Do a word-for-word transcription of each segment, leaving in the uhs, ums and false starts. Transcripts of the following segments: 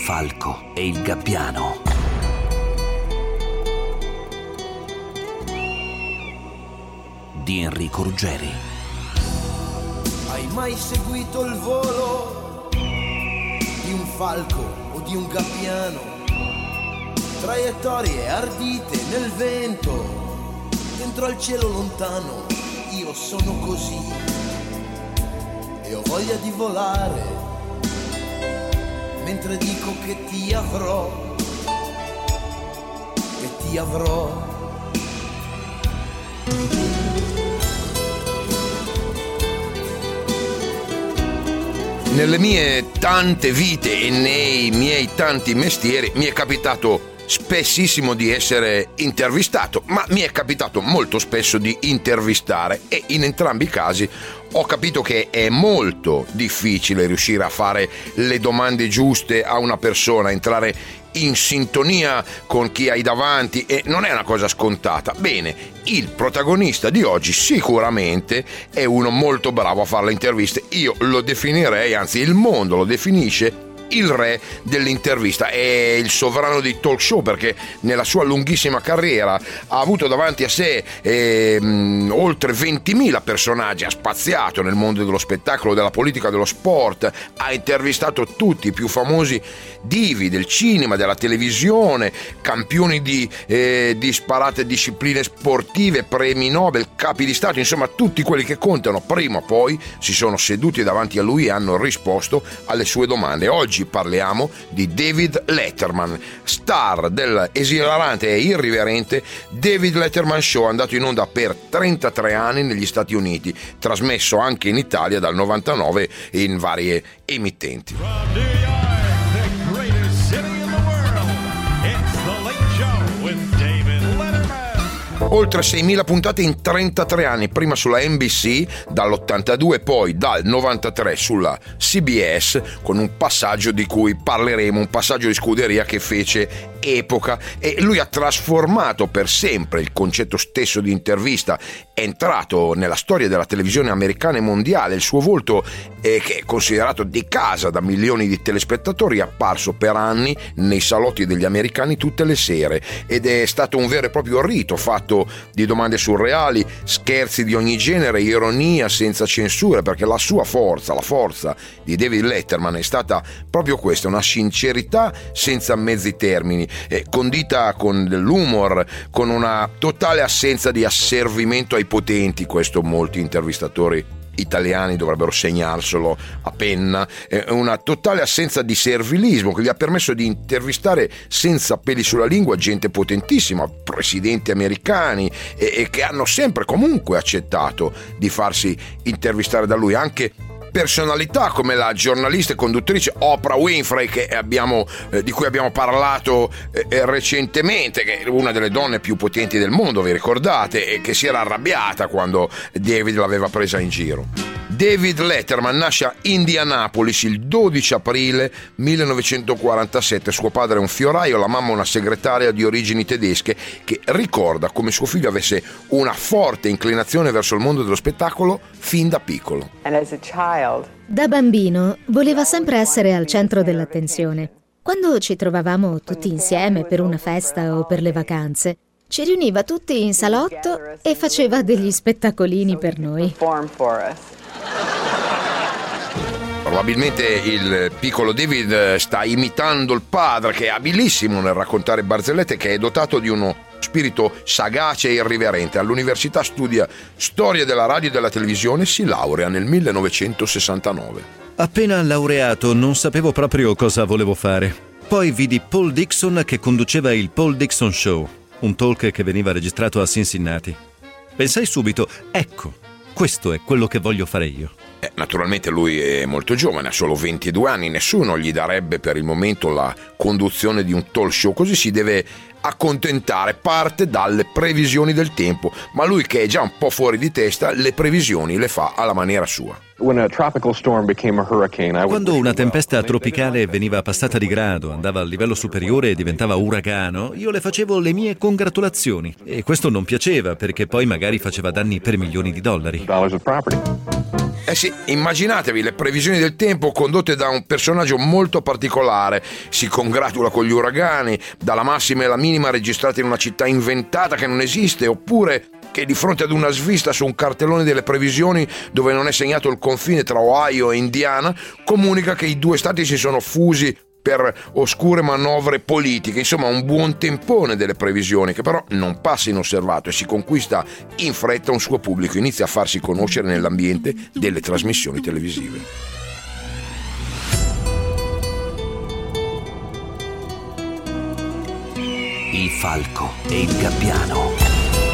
falco e il gabbiano. Di Enrico Ruggeri. Hai mai seguito il volo di un falco o di un gabbiano? Traiettorie ardite nel vento, dentro al cielo lontano. Io sono così e ho voglia di volare, mentre dico che ti avrò, che ti avrò. Nelle mie tante vite e nei miei tanti mestieri mi è capitato spessissimo di essere intervistato, ma mi è capitato molto spesso di intervistare, e in entrambi i casi ho capito che è molto difficile riuscire a fare le domande giuste a una persona, entrare in sintonia con chi hai davanti, e non è una cosa scontata. Bene, il protagonista di oggi sicuramente è uno molto bravo a fare le interviste. Io lo definirei, anzi il mondo lo definisce, il re dell'intervista. È il sovrano dei talk show, perché nella sua lunghissima carriera ha avuto davanti a sé ehm, oltre ventimila personaggi, ha spaziato nel mondo dello spettacolo, della politica, dello sport, ha intervistato tutti i più famosi divi del cinema, della televisione, campioni di eh, disparate discipline sportive, premi Nobel, capi di Stato, insomma tutti quelli che contano prima o poi si sono seduti davanti a lui e hanno risposto alle sue domande. Oggi parliamo di David Letterman, star del esilarante e irriverente David Letterman Show, andato in onda per trentatré anni negli Stati Uniti, trasmesso anche in Italia dal novantanove in varie emittenti. Oltre seimila puntate in trentatré anni, prima sulla N B C dall'ottantadue, poi dal novantatré sulla C B S, con un passaggio di cui parleremo, un passaggio di scuderia che fece epoca, e lui ha trasformato per sempre il concetto stesso di intervista, è entrato nella storia della televisione americana e mondiale. Il suo volto, eh, che è considerato di casa da milioni di telespettatori, è apparso per anni nei salotti degli americani tutte le sere, ed è stato un vero e proprio rito fatto di domande surreali, scherzi di ogni genere, ironia senza censure, perché la sua forza, la forza di David Letterman è stata proprio questa, una sincerità senza mezzi termini, eh, condita con dell'humor, con una totale assenza di asservimento ai potenti. Questo molti intervistatori italiani dovrebbero segnarselo a penna, eh, una totale assenza di servilismo che gli ha permesso di intervistare senza peli sulla lingua gente potentissima, presidenti americani, e, e che hanno sempre comunque accettato di farsi intervistare da lui, anche personalità come la giornalista e conduttrice Oprah Winfrey, che abbiamo, eh, di cui abbiamo parlato eh, recentemente, che è una delle donne più potenti del mondo, vi ricordate, e che si era arrabbiata quando David l'aveva presa in giro. David Letterman nasce a Indianapolis il dodici aprile millenovecentoquarantasette. Suo padre è un fioraio, la mamma una segretaria di origini tedesche, che ricorda come suo figlio avesse una forte inclinazione verso il mondo dello spettacolo fin da piccolo. Da bambino voleva sempre essere al centro dell'attenzione. Quando ci trovavamo tutti insieme per una festa o per le vacanze, ci riuniva tutti in salotto e faceva degli spettacolini per noi. Probabilmente il piccolo David sta imitando il padre, che è abilissimo nel raccontare barzellette, che è dotato di uno spirito sagace e irriverente. All'università studia storia della radio e della televisione, si laurea nel millenovecentosessantanove. Appena laureato non sapevo proprio cosa volevo fare. Poi vidi Paul Dixon che conduceva il Paul Dixon Show, un talk che veniva registrato a Cincinnati. Pensai subito, ecco, questo è quello che voglio fare io. Eh, naturalmente lui è molto giovane, ha solo ventidue anni, nessuno gli darebbe per il momento la conduzione di un talk show, così si deve accontentare, parte dalle previsioni del tempo, ma lui, che è già un po' fuori di testa, le previsioni le fa alla maniera sua. Quando una tempesta tropicale veniva passata di grado, andava al livello superiore e diventava uragano, io le facevo le mie congratulazioni, e questo non piaceva, perché poi magari faceva danni per milioni di dollari. Eh sì, immaginatevi le previsioni del tempo condotte da un personaggio molto particolare. Si congratula con gli uragani, dalla massima e la minima registrata in una città inventata che non esiste, oppure che di fronte ad una svista su un cartellone delle previsioni dove non è segnato il confine tra Ohio e Indiana, comunica che i due stati si sono fusi per oscure manovre politiche. Insomma, un buon tempone delle previsioni che però non passa inosservato e si conquista in fretta un suo pubblico, inizia a farsi conoscere nell'ambiente delle trasmissioni televisive. Il falco e il gabbiano.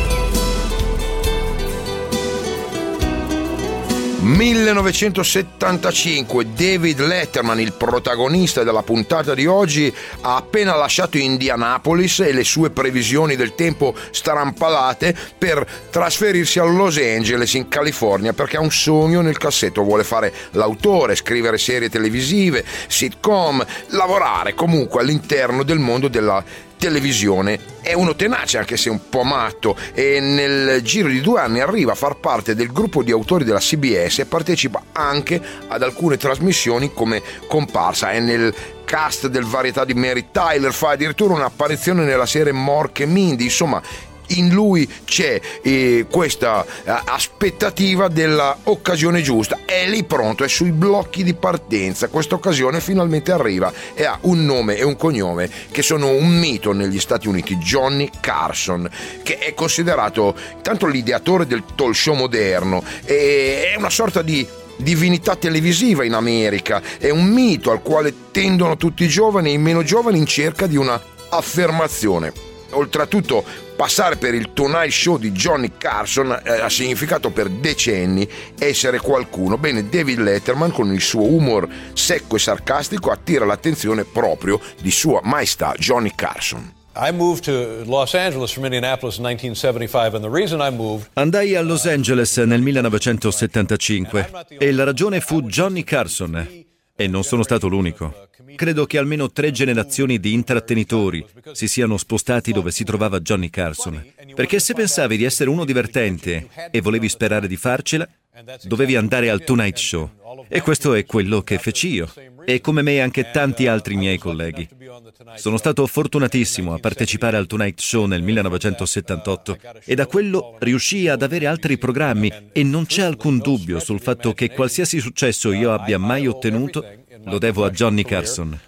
millenovecentosettantacinque, David Letterman, il protagonista della puntata di oggi, ha appena lasciato Indianapolis e le sue previsioni del tempo strampalate per trasferirsi a Los Angeles in California, perché ha un sogno nel cassetto, vuole fare l'autore, scrivere serie televisive, sitcom, lavorare comunque all'interno del mondo della televisione. È uno tenace, anche se un po' matto, e nel giro di due anni arriva a far parte del gruppo di autori della C B S e partecipa anche ad alcune trasmissioni come comparsa. È nel cast del varietà di Mary Tyler, fa addirittura un'apparizione nella serie Mork e Mindy. Insomma, in lui c'è eh, questa eh, aspettativa della occasione giusta, è lì pronto, è sui blocchi di partenza. Questa occasione finalmente arriva e ha un nome e un cognome che sono un mito negli Stati Uniti: Johnny Carson, che è considerato intanto l'ideatore del talk show moderno, e è una sorta di divinità televisiva in America, è un mito al quale tendono tutti i giovani e i meno giovani in cerca di una affermazione. Oltretutto, passare per il Tonight Show di Johnny Carson eh, ha significato per decenni essere qualcuno. Bene, David Letterman, con il suo humor secco e sarcastico, attira l'attenzione proprio di Sua Maestà Johnny Carson. I moved to Los Angeles from Indianapolis in nineteen seventy-five, and the reason I moved... Andai a Los Angeles nel millenovecentosettantacinque e la ragione fu Johnny Carson. E non sono stato l'unico. Credo che almeno tre generazioni di intrattenitori si siano spostati dove si trovava Johnny Carson. Perché se pensavi di essere uno divertente e volevi sperare di farcela, dovevi andare al Tonight Show. E questo è quello che feci io. E come me anche tanti altri miei colleghi. Sono stato fortunatissimo a partecipare al Tonight Show nel millenovecentosettantotto e da quello riuscii ad avere altri programmi, e non c'è alcun dubbio sul fatto che qualsiasi successo io abbia mai ottenuto lo devo a Johnny Carson.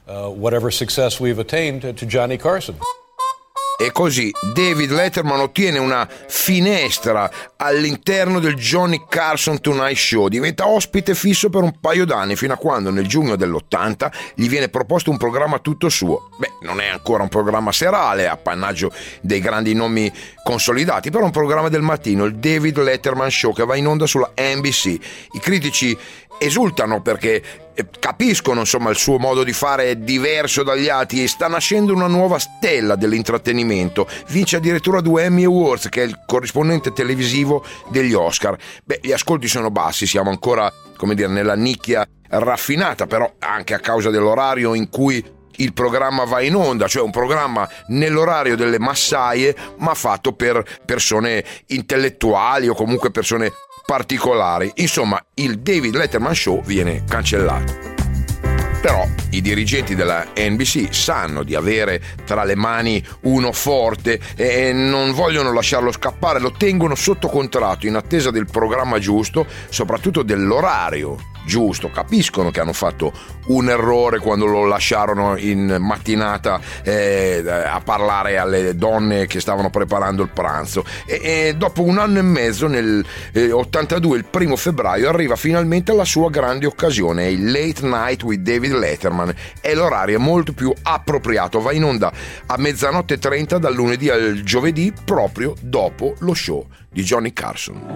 E così David Letterman ottiene una finestra all'interno del Johnny Carson Tonight Show, diventa ospite fisso per un paio d'anni, fino a quando nel giugno dell'ottanta gli viene proposto un programma tutto suo. Beh, non è ancora un programma serale, appannaggio dei grandi nomi consolidati, però un programma del mattino, il David Letterman Show, che va in onda sulla N B C. I critici esultano perché capiscono, insomma, il suo modo di fare è diverso dagli altri e sta nascendo una nuova stella dell'intrattenimento. Vince addirittura due Emmy Awards, che è il corrispondente televisivo degli Oscar. Beh, gli ascolti sono bassi, siamo ancora, come dire, nella nicchia raffinata, però anche a causa dell'orario in cui il programma va in onda, cioè un programma nell'orario delle massaie, ma fatto per persone intellettuali o comunque persone particolari. Insomma, il David Letterman Show viene cancellato. Però i dirigenti della N B C sanno di avere tra le mani uno forte e non vogliono lasciarlo scappare, lo tengono sotto contratto in attesa del programma giusto, soprattutto dell'orario giusto. Capiscono che hanno fatto un errore quando lo lasciarono in mattinata eh, a parlare alle donne che stavano preparando il pranzo, e, e dopo un anno e mezzo, nel eh, ottantadue, il primo febbraio, arriva finalmente la sua grande occasione, il Late Night with David Letterman. E l'orario è molto più appropriato, va in onda a mezzanotte e trenta dal lunedì al giovedì, proprio dopo lo show di Johnny Carson.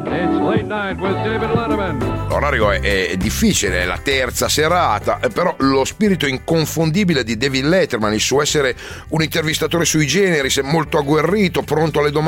L'orario è, è difficile, è la terza serata, però lo spirito inconfondibile di David Letterman, il suo essere un intervistatore sui generis, è molto agguerrito, pronto alle domande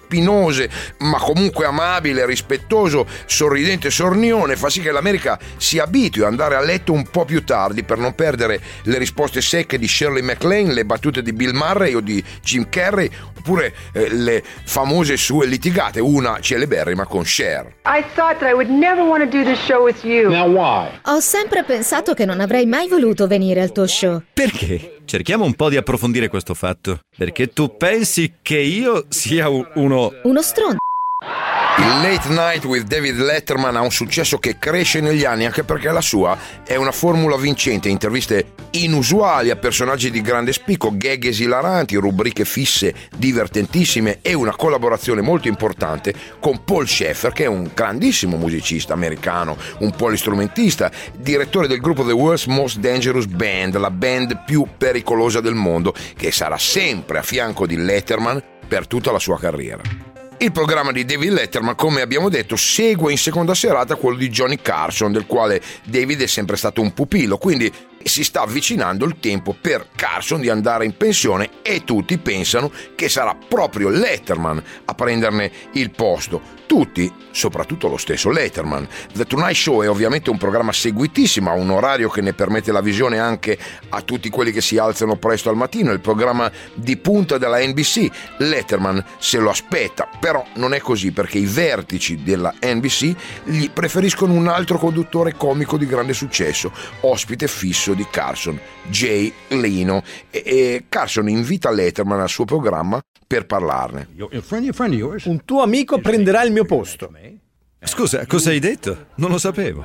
spinose, ma comunque amabile, rispettoso, sorridente, sornione, fa sì che l'America si abitui ad andare a letto un po' più tardi per non perdere le risposte secche di Shirley MacLaine, le battute di Bill Murray o di Jim Carrey, oppure eh, le famose sue litigate, una celeberrima con Cher. I thought that I would never want to do this show with you. Now why? Ho sempre pensato che non avrei mai voluto venire al tuo show. Perché? Cerchiamo un po' di approfondire questo fatto. Perché tu pensi che io sia uno... Uno stronzo. Il Late Night with David Letterman ha un successo che cresce negli anni, anche perché la sua è una formula vincente: interviste inusuali a personaggi di grande spicco, gag esilaranti, rubriche fisse divertentissime e una collaborazione molto importante con Paul Shaffer, che è un grandissimo musicista americano, un polistrumentista, direttore del gruppo The World's Most Dangerous Band, la band più pericolosa del mondo, che sarà sempre a fianco di Letterman per tutta la sua carriera. Il programma di David Letterman, come abbiamo detto, segue in seconda serata quello di Johnny Carson, del quale David è sempre stato un pupillo, quindi si sta avvicinando il tempo per Carson di andare in pensione e tutti pensano che sarà proprio Letterman a prenderne il posto. Tutti, soprattutto lo stesso Letterman. The Tonight Show è ovviamente un programma seguitissimo, ha un orario che ne permette la visione anche a tutti quelli che si alzano presto al mattino, è il programma di punta della N B C. Letterman se lo aspetta, però non è così, perché i vertici della N B C gli preferiscono un altro conduttore comico di grande successo, ospite fisso di Carson, Jay Leno, e, e Carson invita Letterman al suo programma per parlarne. Un tuo amico prenderà il mio posto. Scusa, cosa hai detto? Non lo sapevo.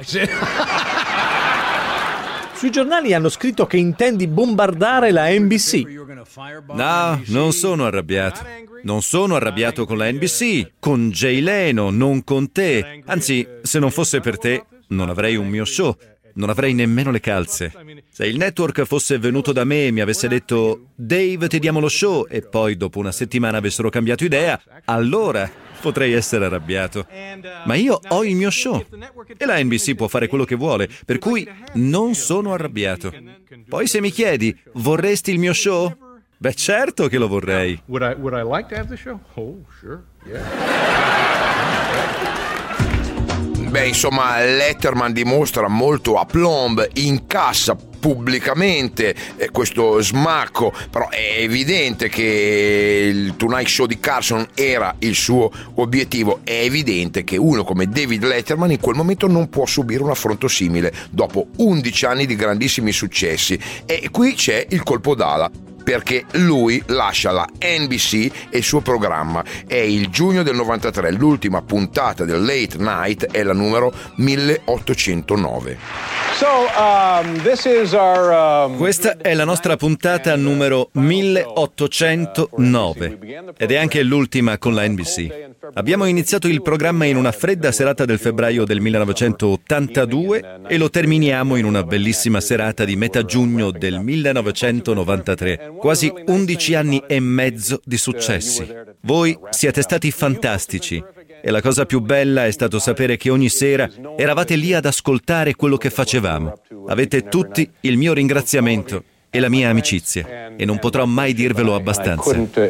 Sui giornali hanno scritto che intendi bombardare la N B C. No, non sono arrabbiato. Non sono arrabbiato con la N B C, con Jay Leno, non con te. Anzi, se non fosse per te, non avrei un mio show. Non avrei nemmeno le calze. Se il network fosse venuto da me e mi avesse detto Dave, ti diamo lo show, e poi dopo una settimana avessero cambiato idea, allora potrei essere arrabbiato. Ma io ho il mio show e la N B C può fare quello che vuole, per cui non sono arrabbiato. Poi se mi chiedi, vorresti il mio show? Beh, certo che lo vorrei. Would I, would I like to have the show? Oh, sure, yeah. Beh, insomma, Letterman dimostra molto aplomb, incassa pubblicamente eh, questo smacco, però è evidente che il Tonight Show di Carson era il suo obiettivo. È evidente che uno come David Letterman in quel momento non può subire un affronto simile dopo undici anni di grandissimi successi, e qui c'è il colpo d'ala, perché lui lascia la N B C e il suo programma. È il giugno del novantatré, l'ultima puntata del Late Night è la numero milleottocentonove. So, um, this is our, um... Questa è la nostra puntata numero milleottocentonove ed è anche l'ultima con la N B C. Abbiamo iniziato il programma in una fredda serata del febbraio del millenovecentottantadue e lo terminiamo in una bellissima serata di metà giugno del millenovecentonovantatré. Quasi undici anni e mezzo di successi. Voi siete stati fantastici e la cosa più bella è stato sapere che ogni sera eravate lì ad ascoltare quello che facevamo. Avete tutti il mio ringraziamento e la mia amicizia e non potrò mai dirvelo abbastanza.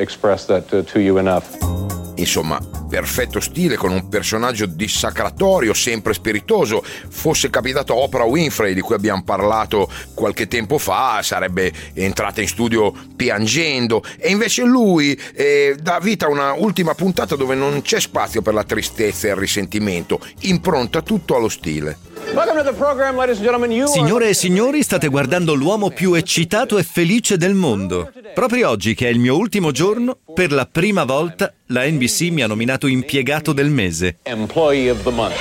Insomma, perfetto stile, con un personaggio dissacratorio, sempre spiritoso. Fosse capitato a Oprah Winfrey, di cui abbiamo parlato qualche tempo fa, sarebbe entrata in studio piangendo, e invece lui eh, dà vita a una ultima puntata dove non c'è spazio per la tristezza e il risentimento, impronta tutto allo stile. Signore e signori, state guardando l'uomo più eccitato e felice del mondo. Proprio oggi, che è il mio ultimo giorno, per la prima volta la N B C mi ha nominato impiegato del mese. Employee of the month.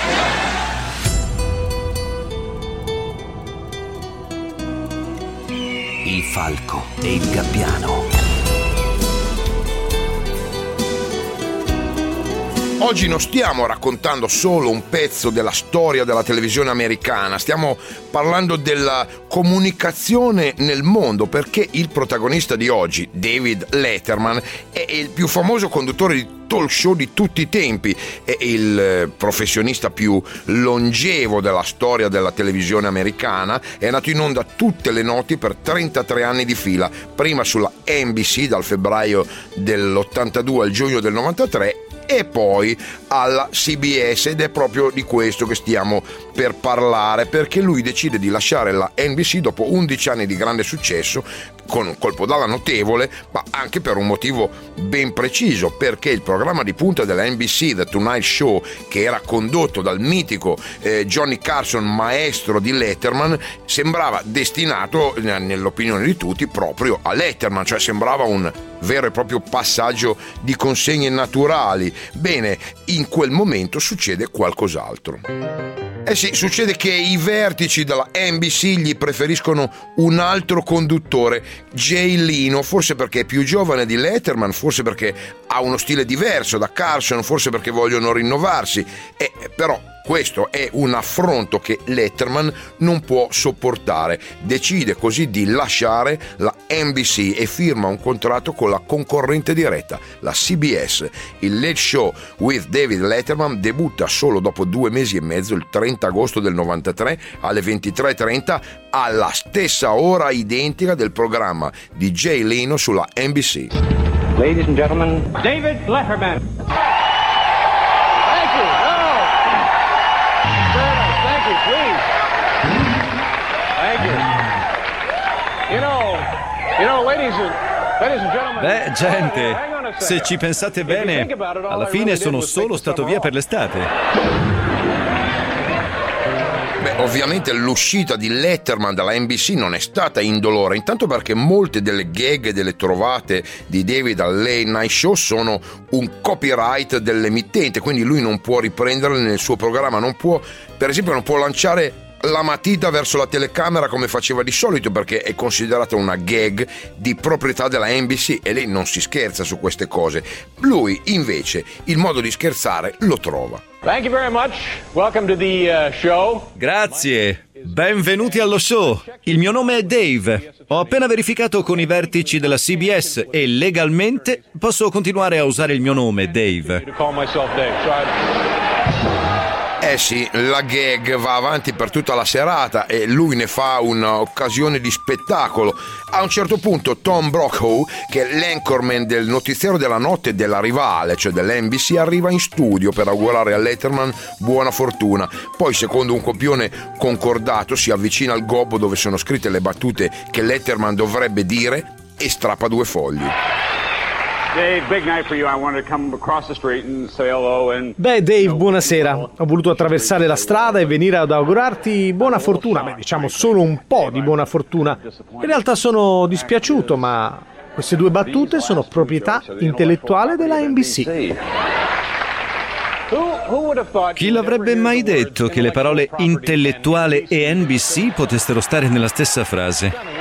Il falco e il gabbiano. Oggi non stiamo raccontando solo un pezzo della storia della televisione americana, stiamo parlando della comunicazione nel mondo, perché il protagonista di oggi, David Letterman, è il più famoso conduttore di talk show di tutti i tempi, è il professionista più longevo della storia della televisione americana, è nato in onda tutte le notti per trentatré anni di fila, prima sulla N B C dal febbraio dell'ottantadue al giugno del novantatré e poi alla C B S, ed è proprio di questo che stiamo per parlare, perché lui decide di lasciare la N B C dopo undici anni di grande successo, con un colpo d'ala notevole, ma anche per un motivo ben preciso, perché il programma di punta della N B C, The Tonight Show, che era condotto dal mitico eh, Johnny Carson, maestro di Letterman, sembrava destinato, nell'opinione di tutti, proprio a Letterman, cioè sembrava un vero e proprio passaggio di consegne naturali. Bene, in quel momento succede qualcos'altro. Eh sì, succede che i vertici della N B C gli preferiscono un altro conduttore, Jay Leno, forse perché è più giovane di Letterman, forse perché ha uno stile diverso da Carson, forse perché vogliono rinnovarsi, eh, però questo è un affronto che Letterman non può sopportare. Decide così di lasciare la N B C e firma un contratto con la concorrente diretta, la C B S. Il Late Show with David Letterman debutta solo dopo due mesi e mezzo, il trenta agosto del novantatré alle ventitré e trenta, alla stessa ora identica del programma di Jay Leno sulla N B C. Ladies and gentlemen, David Letterman. Beh, gente, se ci pensate bene, alla fine sono solo stato via per l'estate. Beh, ovviamente l'uscita di Letterman dalla N B C non è stata indolore, intanto perché molte delle gag e delle trovate di David al Late Night Show sono un copyright dell'emittente, quindi lui non può riprenderle nel suo programma, non può, per esempio, non può lanciare la matita verso la telecamera come faceva di solito, perché è considerata una gag di proprietà della N B C e lei non si scherza su queste cose. Lui invece il modo di scherzare lo trova. Thank you very much. Welcome to the uh, show. Grazie. Benvenuti allo show. Il mio nome è Dave. Ho appena verificato con i vertici della C B S e legalmente posso continuare a usare il mio nome, Dave. Eh sì, la gag va avanti per tutta la serata e lui ne fa un'occasione di spettacolo. A un certo punto Tom Brokaw, che è l'anchorman del notiziario della notte della rivale, cioè dell'N B C, arriva in studio per augurare a Letterman buona fortuna. Poi, secondo un copione concordato, si avvicina al gobbo dove sono scritte le battute che Letterman dovrebbe dire e strappa due fogli. Beh, Dave, buonasera. Ho voluto attraversare la strada e venire ad augurarti buona fortuna. Beh, diciamo solo un po' di buona fortuna. In realtà sono dispiaciuto, ma queste due battute sono proprietà intellettuale della N B C. Chi l'avrebbe mai detto che le parole intellettuale e N B C potessero stare nella stessa frase?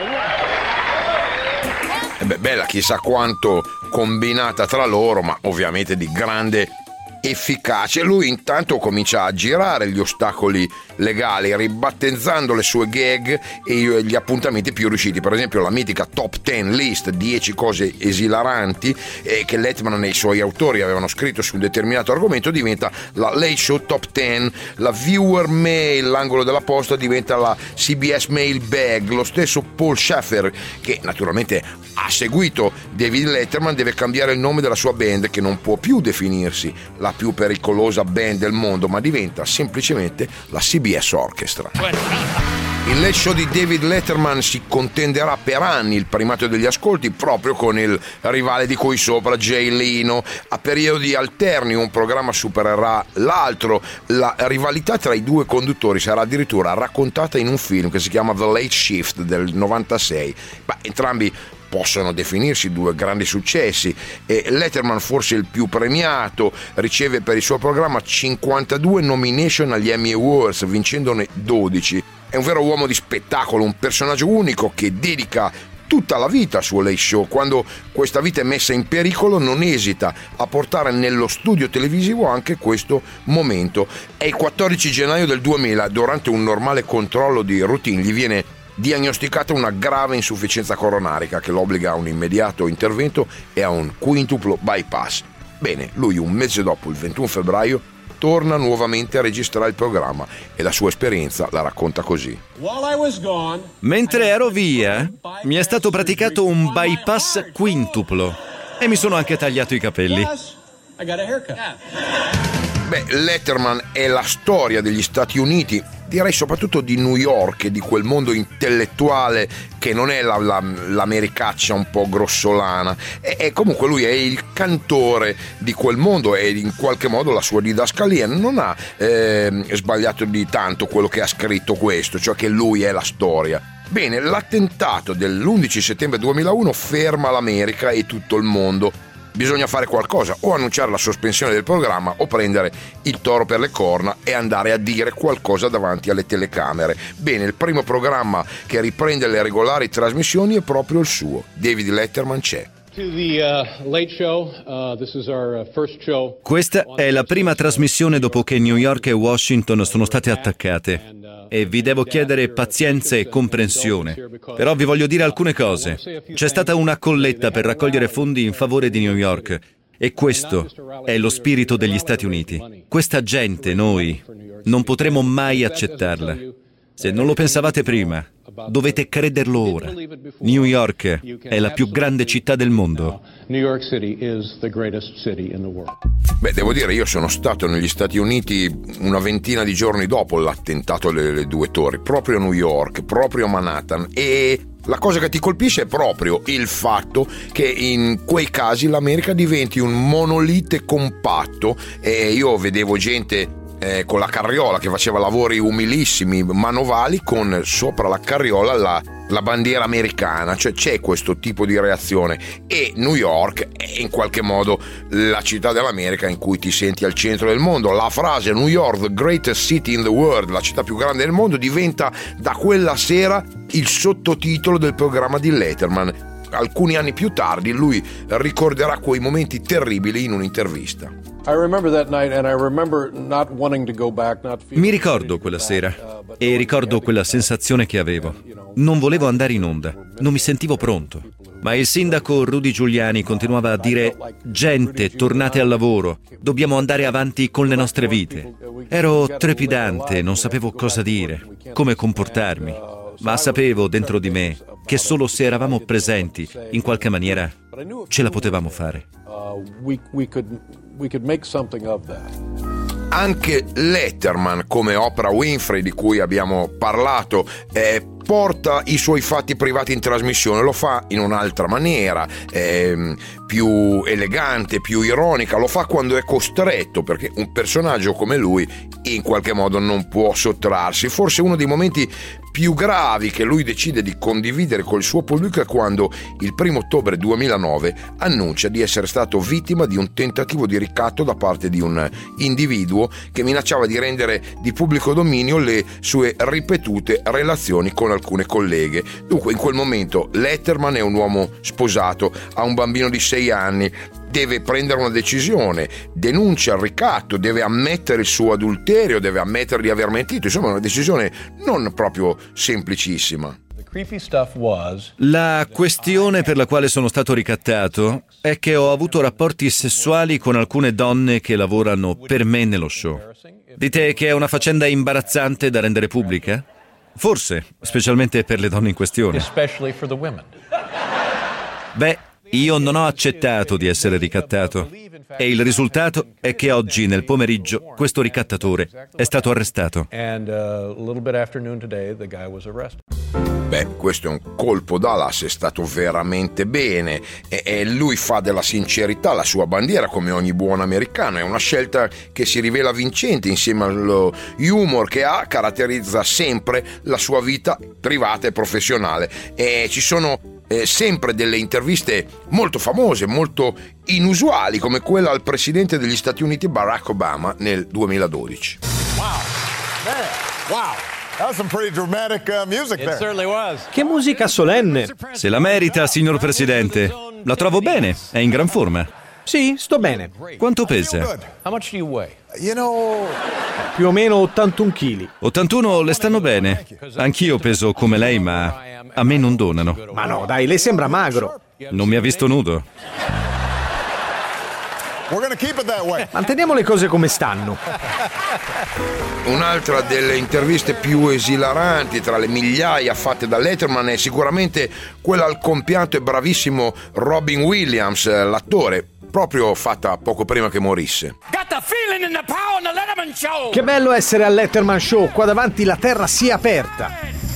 Eh beh, bella chissà quanto combinata tra loro, ma ovviamente di grande efficace. Lui intanto comincia a girare gli ostacoli legali, ribattezzando le sue gag e gli appuntamenti più riusciti. Per esempio la mitica Top dieci List, dieci cose esilaranti eh, che Letterman e i suoi autori avevano scritto su un determinato argomento, diventa la Late Show Top dieci. La Viewer Mail, l'angolo della posta, diventa la C B S Mailbag. Lo stesso Paul Shaffer, che naturalmente ha seguito David Letterman, deve cambiare il nome della sua band, che non può più definirsi la più pericolosa band del mondo, ma diventa semplicemente la C B S Orchestra. Il Late Show di David Letterman si contenderà per anni il primato degli ascolti proprio con il rivale di cui sopra, Jay Leno. A periodi alterni un programma supererà l'altro. La rivalità tra i due conduttori sarà addirittura raccontata in un film che si chiama The Late Shift del novantasei. Ma entrambi possono definirsi due grandi successi e Letterman, forse il più premiato, riceve per il suo programma cinquantadue nomination agli Emmy Awards, vincendone dodici. È un vero uomo di spettacolo, un personaggio unico che dedica tutta la vita al suo Late Show. Quando questa vita è messa in pericolo non esita a portare nello studio televisivo anche questo momento. È il quattordici gennaio del duemila, durante un normale controllo di routine gli viene diagnosticata una grave insufficienza coronarica che lo obbliga a un immediato intervento e a un quintuplo bypass. Bene, lui un mese dopo, il ventuno febbraio, torna nuovamente a registrare il programma e la sua esperienza la racconta così. Mentre ero via, mi è stato praticato un bypass quintuplo e mi sono anche tagliato i capelli. I got a haircut. Beh, Letterman è la storia degli Stati Uniti, direi soprattutto di New York e di quel mondo intellettuale che non è la, la, l'americaccia un po' grossolana, e, e comunque lui è il cantore di quel mondo e in qualche modo la sua didascalia non ha eh, sbagliato di tanto quello che ha scritto questo, cioè che lui è la storia. Bene, l'attentato dell'undici settembre duemilauno ferma l'America e tutto il mondo. Bisogna fare qualcosa, o annunciare la sospensione del programma o prendere il toro per le corna e andare a dire qualcosa davanti alle telecamere. Bene, il primo programma che riprende le regolari trasmissioni è proprio il suo. David Letterman c'è. Questa è la prima trasmissione dopo che New York e Washington sono state attaccate e vi devo chiedere pazienza e comprensione. Però vi voglio dire alcune cose. C'è stata una colletta per raccogliere fondi in favore di New York e questo è lo spirito degli Stati Uniti. Questa gente, noi, non potremo mai accettarla. Se non lo pensavate prima, dovete crederlo ora. New York è la più grande città del mondo. Beh, devo dire, io sono stato negli Stati Uniti una ventina di giorni dopo l'attentato alle due torri, proprio a New York, proprio a Manhattan, e la cosa che ti colpisce è proprio il fatto che in quei casi l'America diventi un monolite compatto, e io vedevo gente Eh, con la carriola che faceva lavori umilissimi, manovali, con sopra la carriola la, la bandiera americana, cioè c'è questo tipo di reazione, e New York è in qualche modo la città dell'America in cui ti senti al centro del mondo. La frase New York, the greatest city in the world, la città più grande del mondo, diventa da quella sera il sottotitolo del programma di Letterman. Alcuni anni più tardi lui ricorderà quei momenti terribili in un'intervista. Mi ricordo quella sera e ricordo quella sensazione che avevo. Non volevo andare in onda, non mi sentivo pronto. Ma il sindaco Rudy Giuliani continuava a dire: gente, tornate al lavoro, dobbiamo andare avanti con le nostre vite. Ero trepidante, non sapevo cosa dire, come comportarmi, ma sapevo dentro di me che solo se eravamo presenti, in qualche maniera, ce la potevamo fare. Anche Letterman, come Oprah Winfrey di cui abbiamo parlato, eh, porta i suoi fatti privati in trasmissione, lo fa in un'altra maniera, eh, più elegante, più ironica, lo fa quando è costretto, perché un personaggio come lui in qualche modo non può sottrarsi. Forse uno dei momenti più gravi che lui decide di condividere col suo pubblico è quando il primo ottobre duemilanove annuncia di essere stato vittima di un tentativo di ricatto da parte di un individuo che minacciava di rendere di pubblico dominio le sue ripetute relazioni con alcune colleghe. Dunque in quel momento Letterman è un uomo sposato, ha un bambino di sei anni, deve prendere una decisione, denuncia il ricatto, deve ammettere il suo adulterio, deve ammettere di aver mentito, insomma è una decisione non proprio semplicissima. La questione per la quale sono stato ricattato è che ho avuto rapporti sessuali con alcune donne che lavorano per me nello show. Dite che è una faccenda imbarazzante da rendere pubblica? Forse, specialmente per le donne in questione. Beh, io non ho accettato di essere ricattato e il risultato è che oggi nel pomeriggio questo ricattatore è stato arrestato. Beh, questo è un colpo d'Alas, è stato veramente bene, e, e lui fa della sincerità la sua bandiera come ogni buon americano. È una scelta che si rivela vincente insieme allo humor che ha, caratterizza sempre la sua vita privata e professionale, e ci sono Eh, sempre delle interviste molto famose, molto inusuali, come quella al presidente degli Stati Uniti Barack Obama nel duemiladodici. Wow, man, wow. That was some pretty dramatic uh, music there. It certainly was. Che musica solenne. Se la merita, signor Presidente. La trovo bene, è in gran forma. Sì, sto bene. Quanto pesa? How much do you weigh? You know, più o meno ottantuno chili. ottantuno le stanno bene. Anch'io peso come lei, ma a me non donano. Ma no, dai, lei sembra magro. Non mi ha visto nudo. We're gonna keep it that way. Manteniamo le cose come stanno. Un'altra delle interviste più esilaranti tra le migliaia fatte da Letterman è sicuramente quella al compianto e bravissimo Robin Williams, l'attore. proprio fatta poco prima che morisse. Che bello essere al Letterman Show, qua davanti la terra si è aperta.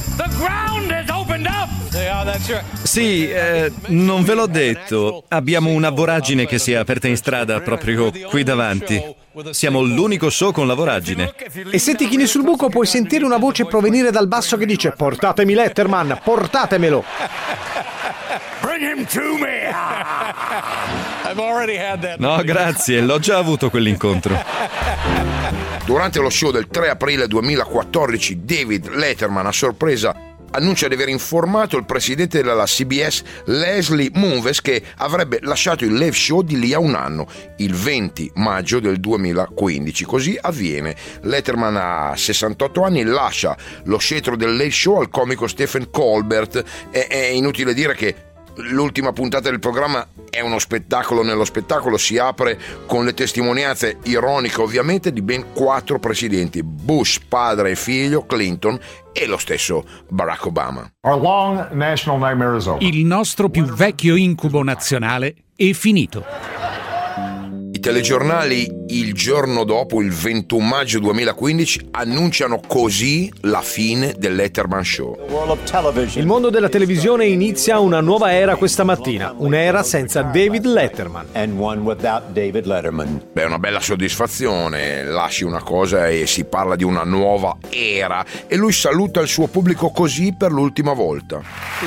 Sì, eh, non ve l'ho detto, abbiamo una voragine che si è aperta in strada proprio qui davanti. Siamo l'unico show con la voragine. E se ti chini sul buco puoi sentire una voce provenire dal basso che dice: portatemi Letterman, portatemelo. Bring him to me. I've already had that. No, grazie, l'ho già avuto quell'incontro. Durante lo show del tre aprile duemilaquattordici, David Letterman a sorpresa annuncia di aver informato il presidente della C B S, Leslie Moonves, che avrebbe lasciato il Late Show di lì a un anno, il venti maggio del duemilaquindici. Così avviene. Letterman ha sessantotto anni, lascia lo scettro del Late Show al comico Stephen Colbert. È, è inutile dire che l'ultima puntata del programma è uno spettacolo nello spettacolo, si apre con le testimonianze ironiche ovviamente di ben quattro presidenti: Bush padre e figlio, Clinton e lo stesso Barack Obama. Our long national nightmare is over. Il nostro più vecchio incubo nazionale è finito. I telegiornali il giorno dopo, il ventuno maggio duemilaquindici, annunciano così la fine del Letterman Show. Il mondo della televisione inizia una nuova era questa mattina, un'era senza David Letterman. Beh, è una bella soddisfazione, lasci una cosa e si parla di una nuova era, e lui saluta il suo pubblico così per l'ultima volta.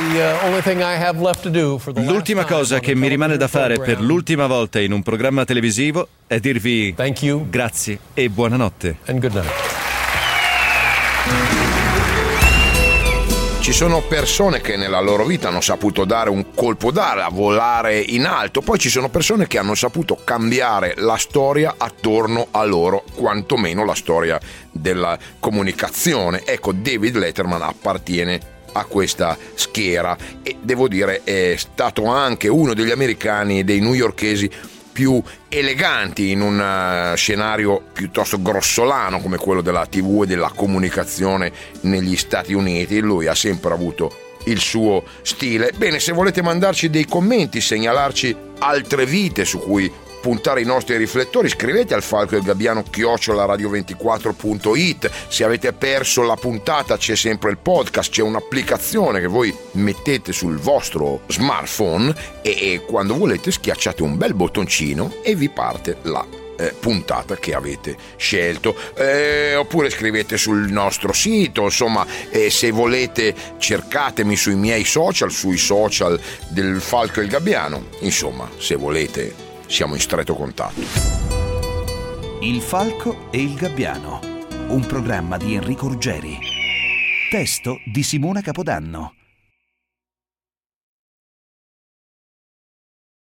L'ultima cosa che mi rimane da fare per l'ultima volta in un programma televisivo è dirvi thank you, grazie e buonanotte. And good night. Ci sono persone che nella loro vita hanno saputo dare un colpo d'aria, volare in alto, poi ci sono persone che hanno saputo cambiare la storia attorno a loro, quantomeno la storia della comunicazione. Ecco, David Letterman appartiene a questa schiera e devo dire è stato anche uno degli americani e dei newyorkesi più eleganti in un uh, scenario piuttosto grossolano come quello della tivù e della comunicazione negli Stati Uniti. Lui ha sempre avuto il suo stile. Bene, se volete mandarci dei commenti, segnalarci altre vite su cui puntare i nostri riflettori, scrivete al Falco e il Gabbiano chiocciola radio ventiquattro punto it. Se avete perso la puntata c'è sempre il podcast, c'è un'applicazione che voi mettete sul vostro smartphone e, e quando volete schiacciate un bel bottoncino e vi parte la eh, puntata che avete scelto, eh, oppure scrivete sul nostro sito. Insomma, eh, se volete cercatemi sui miei social, sui social del Falco e il Gabbiano. Insomma, se volete siamo in stretto contatto. Il Falco e il Gabbiano, un programma di Enrico Ruggeri. Testo di Simona Capodanno.